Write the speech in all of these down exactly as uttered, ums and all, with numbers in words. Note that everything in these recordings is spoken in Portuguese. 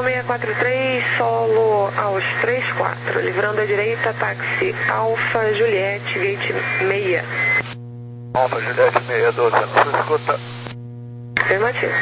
um seis quatro três, solo aos três quatro, livrando à direita, táxi Alfa Juliette, gate seis. Alfa Juliette seis doze, você escuta? Afirmativo.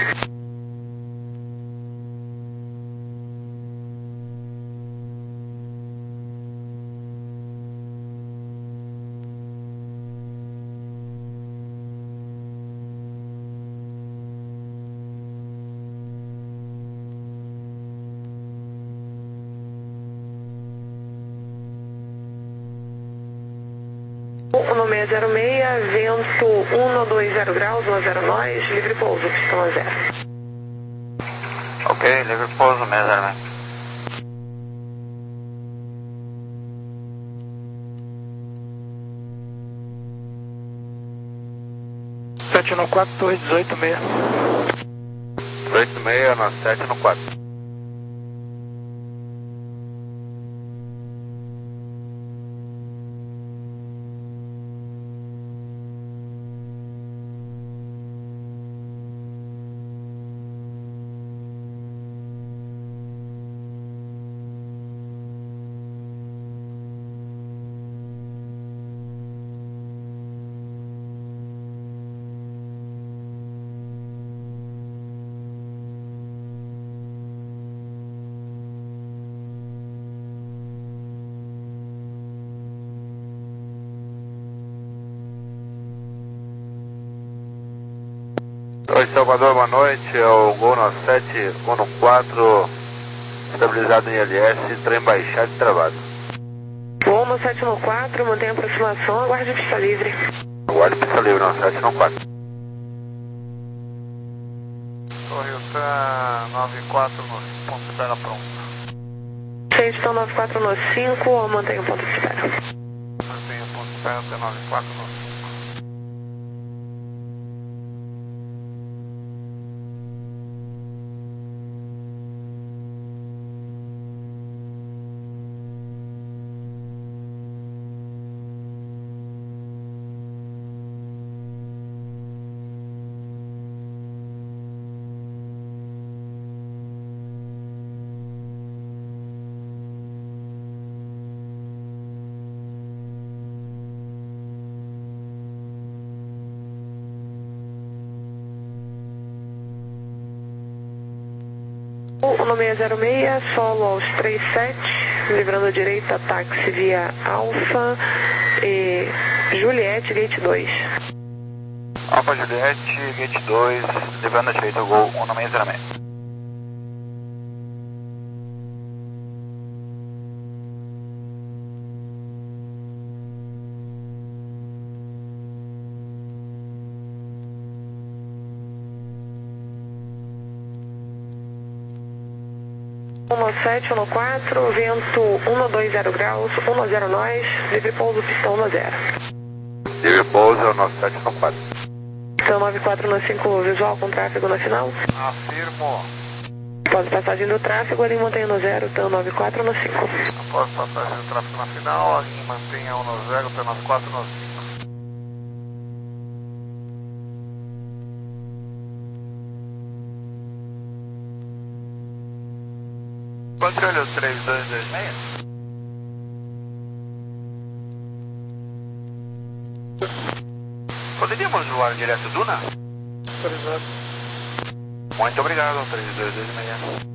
um seis zero seis, vento um dois zero graus, um zero nós, livre pouso, pistão a zero. Ok, livre pouso, seis zero seis. sete no quatro, torre dezoito seis. dezoito seis, na sete no quatro. Oi, Salvador, boa noite. É o Gol sete um quatro, estabilizado em I L S, trem baixado e travado. Gol sete um quatro, mantém a aproximação, aguarde pista livre. Aguarde pista livre, não, sete um quatro. Torre Utan nove quatro no ponto de espera pronto. seis, então nove quatro no cinco, mantém o ponto de espera. Mantém o ponto de espera até nove quatro no cinco. um seis zero seis, solo aos três sete, livrando à direita, táxi via Alfa e Juliette, gate dois. Alfa Juliette, gate dois, livrando à direita, Gol um seis zero seis. um sete um quatro, vento um dois zero graus, um zero nós, livre pouso, pistão um zero. Livre pouso, é o sete um quatro. Pistão nove quatro no cinco, visual com tráfego no final. Afirmo. Após passagem do tráfego, ali mantenha no zero, T nove quatro no cinco. Após passagem do tráfego na final, a linha mantenha um no zero, T nove quatro no cinco. Controle três dois dois seis. Poderíamos voar direto Duna? Autorizado. Muito obrigado, três dois dois seis.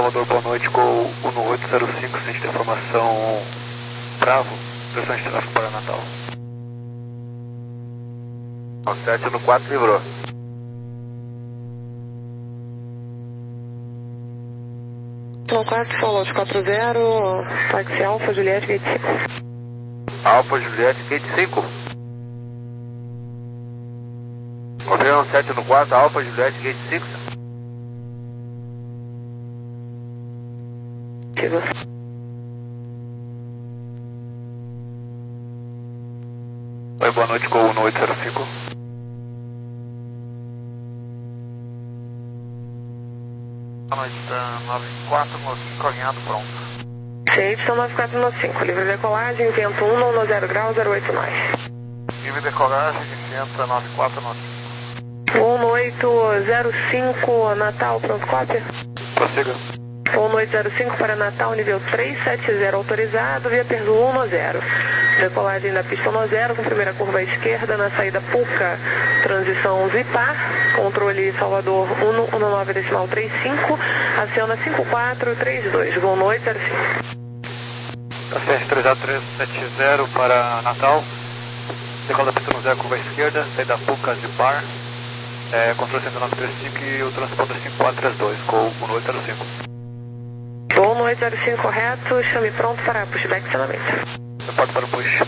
Salvador, boa noite, Gol um oito zero cinco, centro de informação Bravo, pressão de tráfego para Natal. sete no quatro livrou. No quatro, follow quatro zero, táxi Alfa, Juliette, gate cinco. Alfa, Juliette, gate cinco. Confirma sete no quatro, Alfa, Juliette, gate cinco. Chegou. Oi, boa noite, Gol um oito zero cinco. Boa noite, tá nove quatro no cinco, alinhado, pronto. C Y nove quatro nove cinco, livre decolagem, vento um, não zero grau, zero oito nove. Livre decolagem, vento nove quatro nove cinco. um oito zero cinco, Natal, pronto, cópia. Prossiga. um oito zero cinco para Natal, nível três sete zero autorizado, via Perdu um zero. Decolagem da pista um zero, com primeira curva à esquerda, na saída Puca, transição Zipar, controle Salvador um nove decimal trinta e cinco, aciona cinco quatro três dois, Gol um oito zero cinco. C R três A três sete zero para Natal, decola da pista um zero, curva à esquerda, saída Puca, Zipar, é, controle cento e nove trinta e cinco e o transponder cinco quatro três dois, Gol um oito zero cinco. Gol um oito zero cinco correto, chame pronto para pushback e acionamento. Repórter para o push.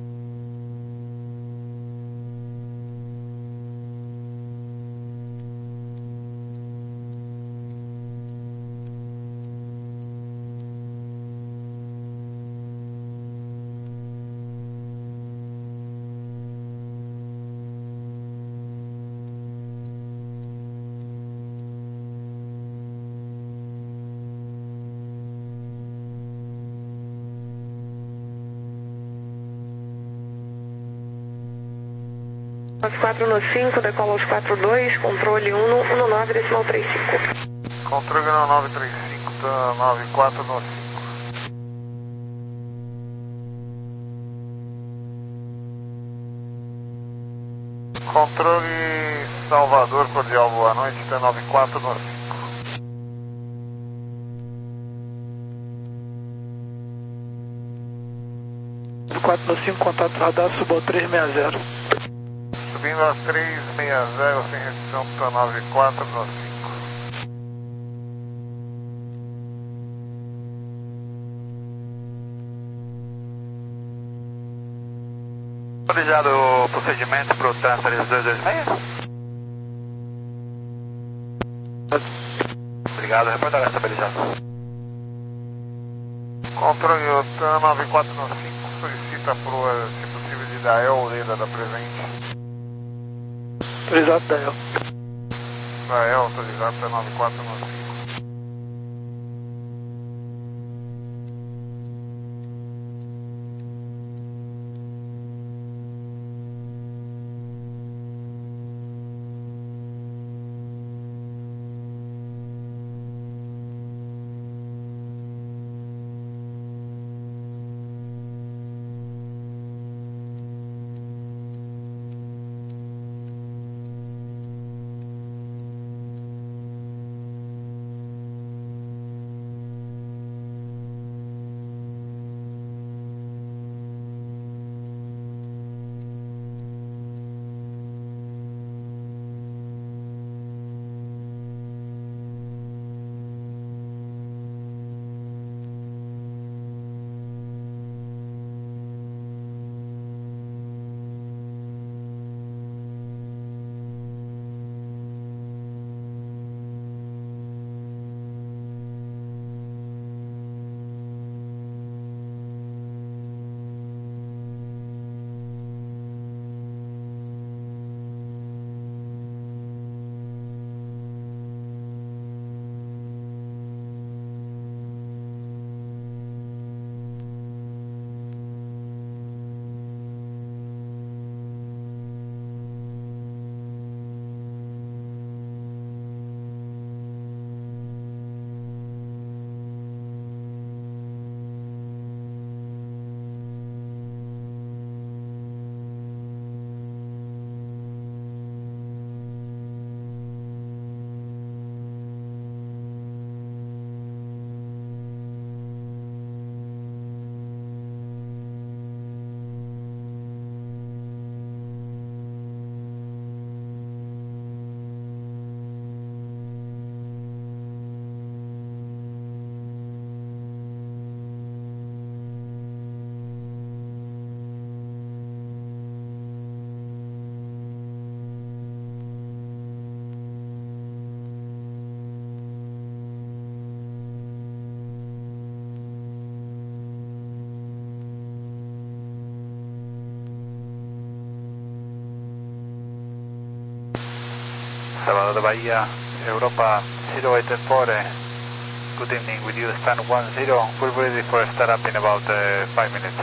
nove quatro no cinco, decola aos quatro dois, controle um nove decimal trinta e cinco. Controle no nove três cinco, tá nove quatro no cinco. Controle Salvador, cordial, boa noite, tá nove quatro no cinco. quatro no cinco, contato radar, subo três seis zero. Subindo a três seis zero, sem restrição, para nove quatro no cinco. Autorizado o procedimento para o Transfer dois dois seis? Obrigado, reportagem estabilizado. Controle OTAN nove quatro no cinco, solicita por, se possível, de Dael ou Leda da presente. Autorizado, Dael. Dael, autorizado, tá nove quatro no cinco. Salvador Bahia, Europa zero eight four, good evening, with you stand one zero, we're ready for a start up in about uh, five minutes.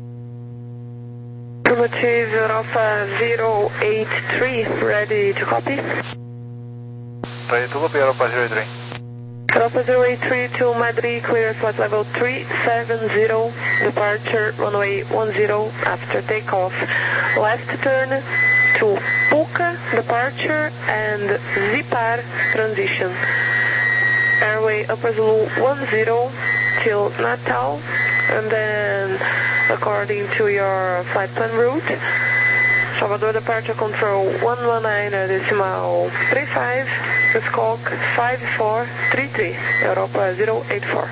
Primitive Europa zero eight three, ready to copy? Ready to copy, Europa zero eight three. Europa zero eight three to Madrid, clear flight level three seven zero, departure runway one zero after takeoff. Left turn to Puca, departure, and Zipar, transition. Airway Upper Zulu one zero till Natal, and then according to your flight plan route, Salvador departure control one one nine decimal three five, Squawk five four three three, Europa zero eight four.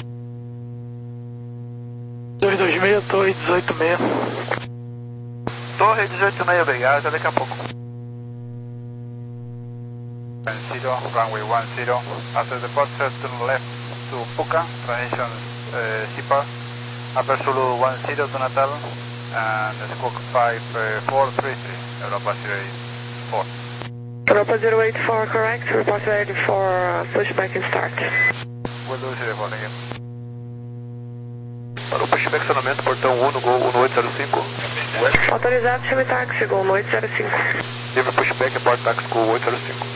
dois dois seis, torre dezoito seis. Torre dezoito seis, obrigado, até daqui a pouco. Zero, runway one zero, after departure turn left to Puca, transition uh, Zipar, Upper Zulu one zero to Natal, and Squawk five four three three, Europa zero eight four. Europa zero eight four, correct, report ready for uh, pushback and start. We'll do zero four again. Para o pushback, acionamento, portão um no Gol um oito zero cinco. Autorizado, chame táxi, Gol um oito zero cinco. Livre pushback, porta táxi Gol oito zero cinco.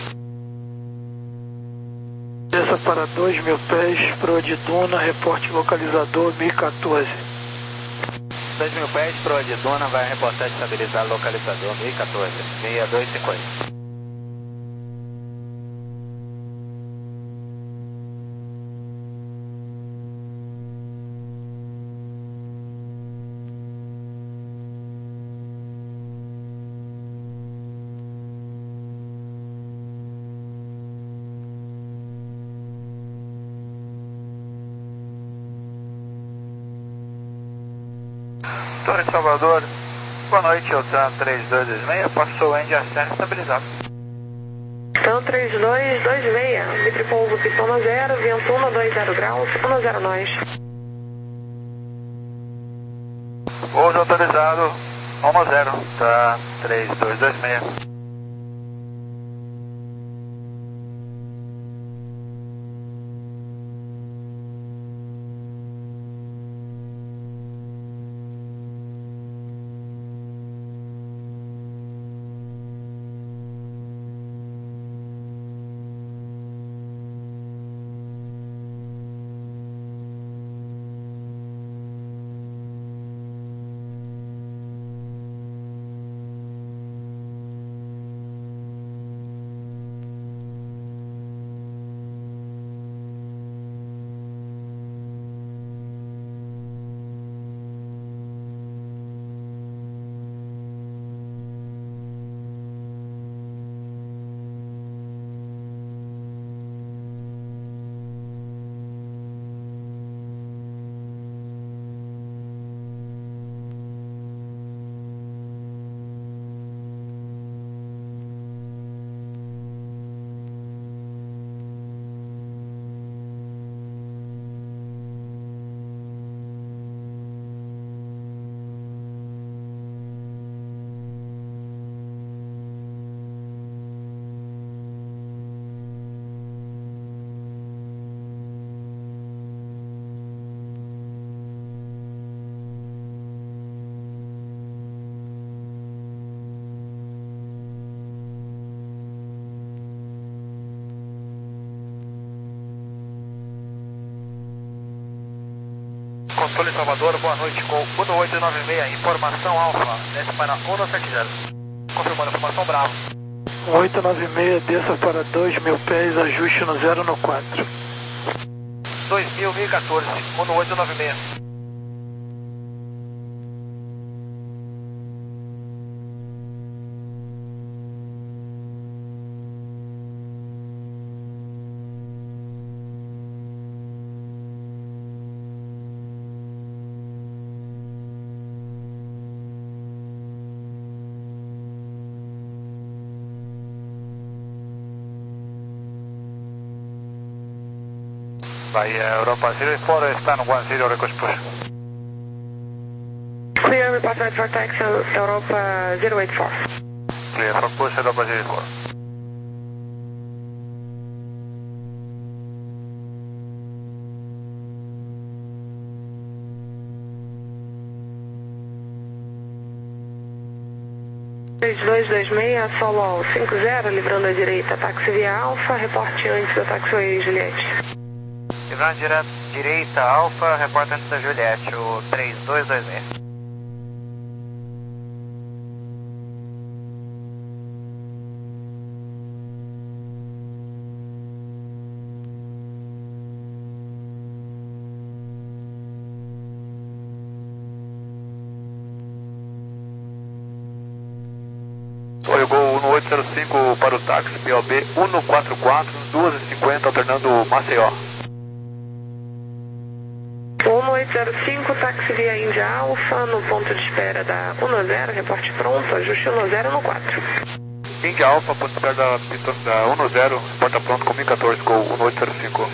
Desça para dois mil pés, pro de Duna, reporte localizador mil e quatorze. dois mil pés, pro de Duna, vai reportar estabilizar localizador mil e quatorze, seis dois cinco oito. Torre de Salvador, boa noite, Otan três dois dois seis, passou o End Ascend estabilizado. Então três dois dois seis, bitripouso pistona zero, vento um dois zero graus, um zero nós. Pouso autorizado, um zero, tá, três dois dois seis. Controle Salvador, boa noite, com um oito nove seis, informação alfa, desce para um sete zero. Confirmando a informação, Bravo. um oito nove seis, desça para dois mil pés, ajuste no zero no quatro. dois mil, mil e quatorze, um oito nove seis. Bahia, Europa zero eight four, stand one zero, request push. Clear, report ready for taxi, Europa zero eight four. Clear for push, Europa zero eight four. três dois dois seis, solo cinco zero, livrando a direita, táxi via Alfa, reporte antes da taxiway Juliette. Livrando dire... direita, Alfa, reporte antes da Juliette, o três dois dois seis. Oi, Gol um oito zero cinco para o táxi P O B cento e quarenta e quatro, duas e cinquenta, alternando Maceió. um oito zero cinco, táxi via Índia Alfa, no ponto de espera da um zero, reporte pronto, ajuste um zero no quatro. Índia Alfa, ponto de espera da, pista da um zero, porta pronto com mil e quatorze, Gol um oito zero cinco.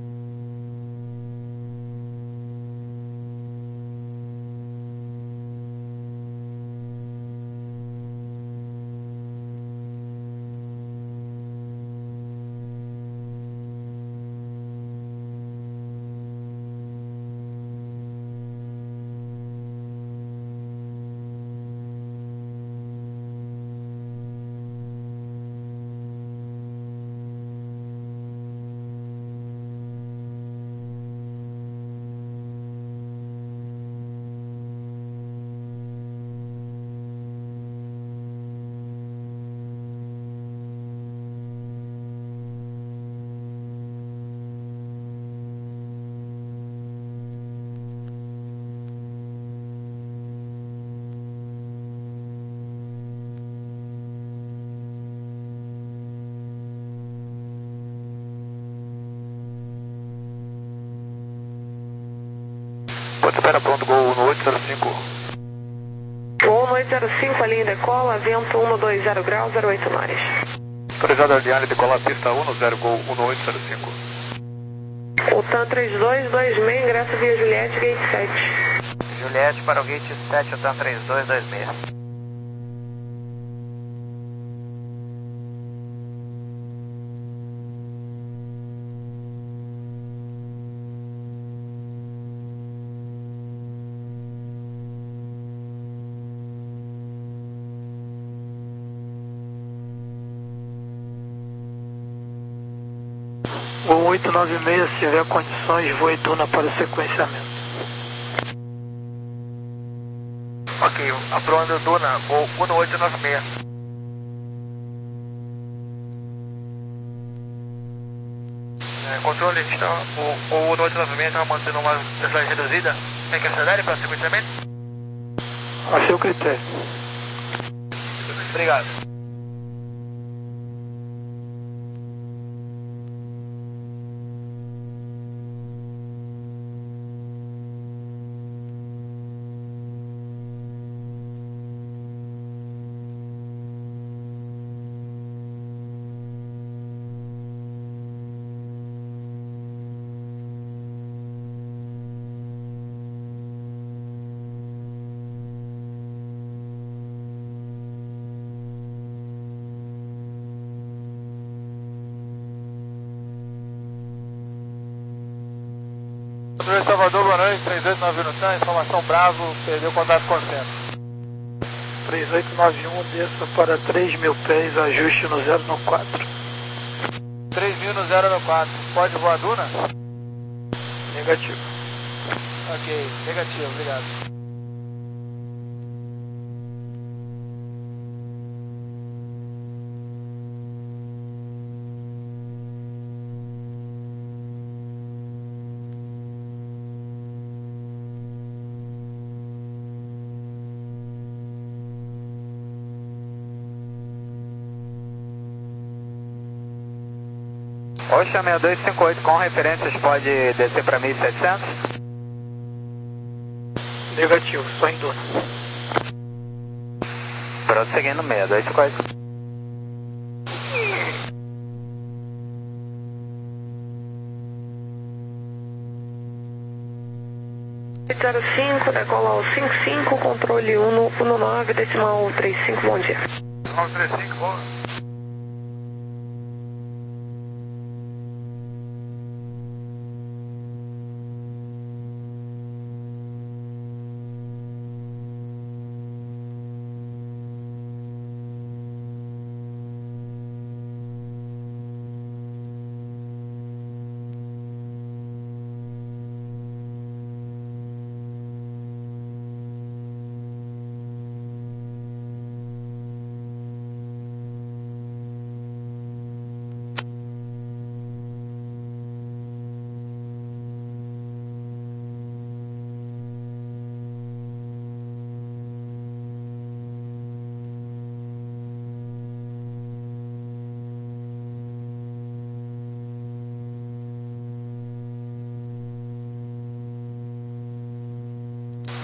Ponto de espera pronto, Gol um oito zero cinco. um oito zero cinco, a linha decola, vento um dois zero graus, zero oito nós. Autorizado a linha decolar pista um zero, Gol um oito zero cinco. O T A M três dois dois seis, ingresso via Juliette, gate sete. Juliette para o gate sete, o T A M três dois dois seis. um oito nove seis, se tiver condições, voe Duna para o sequenciamento. Ok, aprovando Duna, voo um oito nove seis. É, controle, está, o, o um oito nove seis está mantendo uma velocidade reduzida. Quer que acelere para o sequenciamento? A seu critério. Obrigado. Controle Salvador, boa noite, três oito nove um no T A M, informação Bravo, perdeu contato com o centro. três oito nove um, desça para três mil pés, ajuste no zero no quatro. três mil no zero no quatro, pode voar Duna? Negativo. Ok, negativo, obrigado. Oxa seis dois cinco oito com referências, pode descer para mil e setecentos? Negativo, só em Duna. Pronto, seguindo seis dois cinco oito. zero cinco, decola ao cinco cinco, controle um nove, decimal trinta e cinco, bom dia. nove três cinco, boa.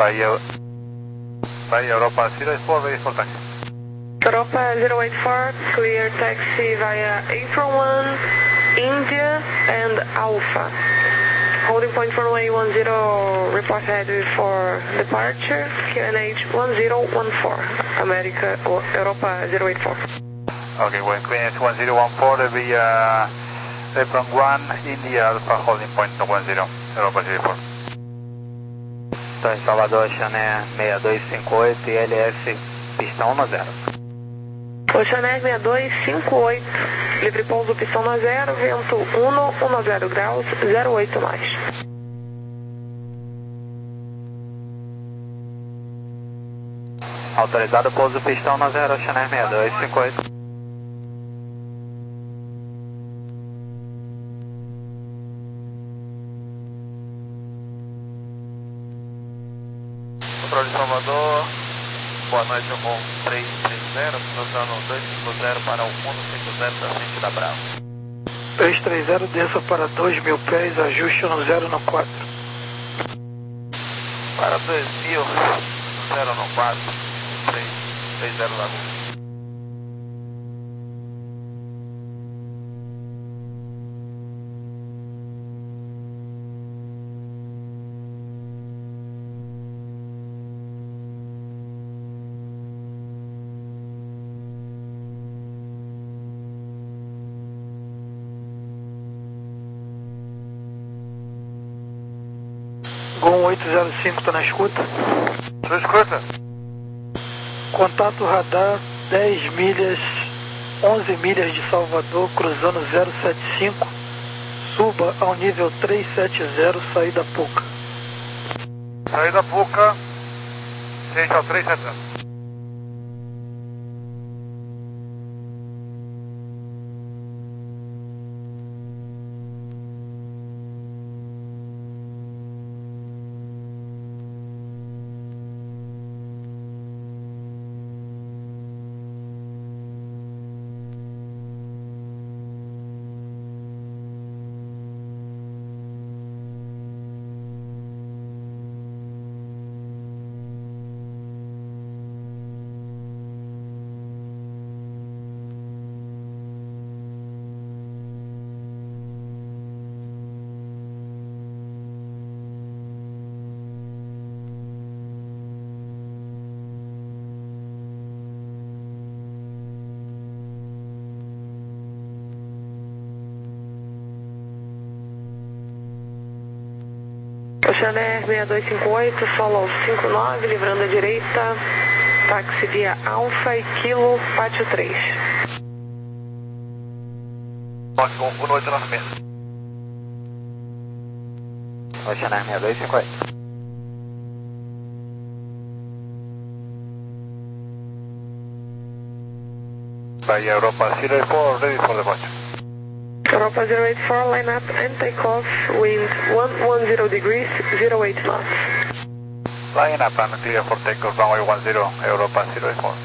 Bahia, Bahia Europa zero eight four, ready for taxi. Europa zero eight four, clear taxi via April one, India and Alpha. Holding point for runway one zero, report ready for departure, Q N H one zero one four, America, or Europa zero eight four. Okay, when Q N H one zero one four, there will be uh, April one, India Alpha, holding point one zero, Europa zero eight four. Então, em Salvador, Chané seis dois cinco oito e L S, pista um zero. Oceaner seis dois cinco oito, livre pouso pistão no zero, vento um, zero graus, zero oito nós. Autorizado pouso pistão no zero, Oceaner seis dois cinco oito. Controle de Salvador, boa noite, eu com três três zero, cruzando dois cinco zero para o um cinco zero da frente da Bravo. três três zero, desça para dois mil pés, ajuste no zero no quatro. Para dois mil, zero no quatro, três três zero Laguna. Gol oito zero cinco, está na escuta. Estou escuta. Contato radar dez milhas, onze milhas de Salvador, cruzando zero sete cinco. Suba ao nível três sete zero, saída Puca. Saída Puca, seis ao três sete zero. Oceaner seis dois cinco oito, solo cinco nove, livrando a direita, táxi via Alfa e Kilo, pátio três. Ótimo, boa noite, nosso mesmo. Oceaner seis dois cinco oito. Bahia Europa zero eight four, ready for departure. Europa zero eight four, line up and take off, wind one one zero degrees, zero eight knots. Line up and clear for takeoff, runway one zero, Europa zero eight four.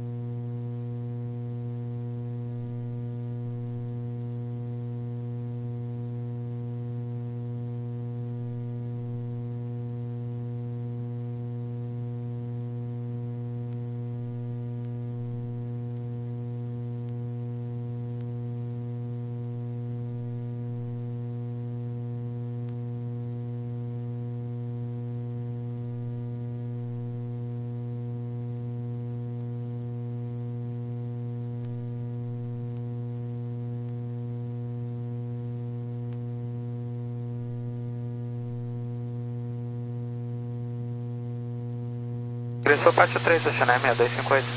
Ingressou pátio três, Oceaner seis dois cinco oito.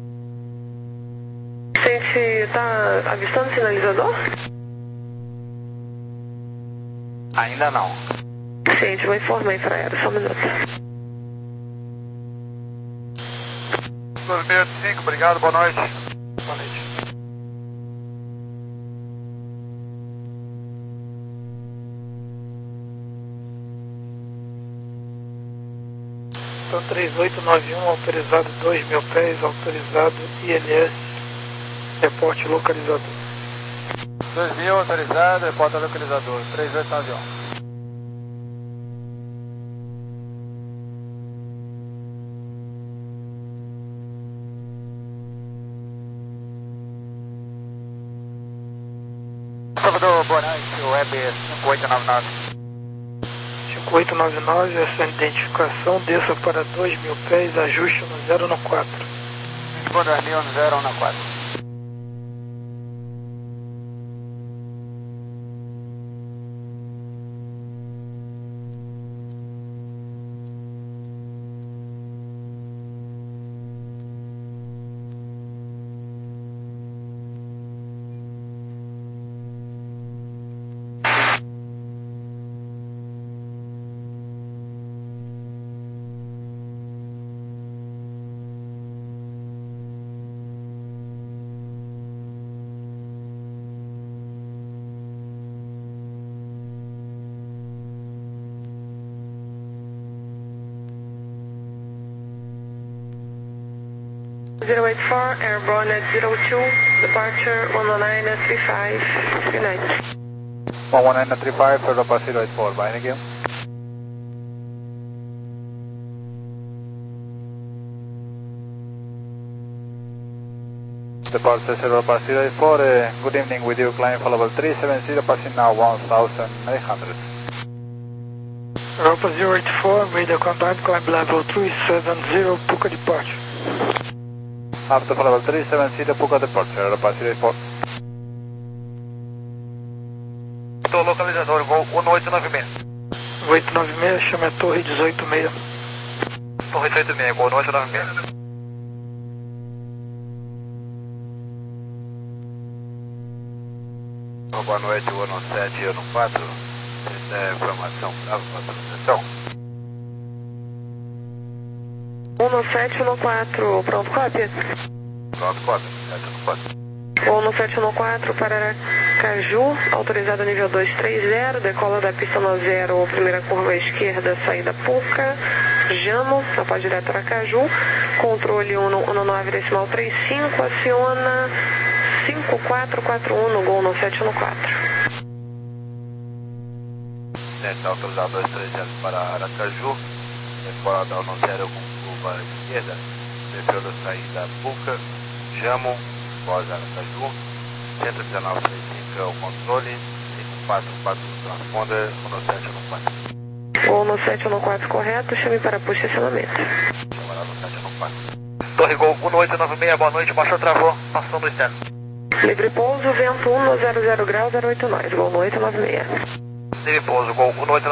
A gente está avistando o sinalizador? Ainda não. Gente, vou informar para ela, só um minuto. dois mil e cinco, obrigado, boa noite. Boa noite. Então três oito nove um, autorizado dois mil pés, autorizado I L S, reporte localizador. dois mil autorizado, reporta localizador, três oito nove um. Boa noite, Web cinco oito nove nove. cinco oito nove nove, essa identificação, desça para dois mil pés, ajuste no zero no quatro. Por dois mil no zero no quatro. zero eight four, airborne at zero two, departure one one nine three five, good night. one one nine three five, for the zero eight four, bye again. Departure zero eight four, uh, good evening with you, climb for level three seven zero, passing now one thousand eight hundred. Europa zero eight four, radio contact, climb level three seven zero, Puka departure. After for level three seven zero, Puka departure, Europa zero eight four. Tô localizador, voo um oito nove seis. oito nove seis, chama a torre dezoito seis. Torre dezoito seis, voo um oito nove seis. Boa noite, Ono sete, Ono quatro. Essa é a informação brava para a proteção. um sete um quatro, pronto, cópia. Pronto, cópia, sete um quatro. um sete um quatro para Aracaju, autorizado nível dois três zero, decola da pista no zero, primeira curva à esquerda, saída Puca, Jamo, na pode direto Aracaju, controle um nove decimal trinta e cinco, aciona cinco quatro quatro um no Gol no sete um quatro. Centro autorizado dois três zero para Aracaju, decola da no zero com curva à esquerda, defesa da saída Puca, Jamo, voz Aracaju, cento dezenove trinta e cinco é o controle, cinco quatro quatro transponder, um sete um quatro. Gol no sete um quatro correto, chame para push estacionamento. Camarada sete um quatro. Torre Gol um oito nove seis, boa noite, baixou, travou, passou no externo. Livre pouso, vento um no zero zero grau, zero oito nós, Gol no oito nove seis. Livre pouso, Gol um oito nove seis.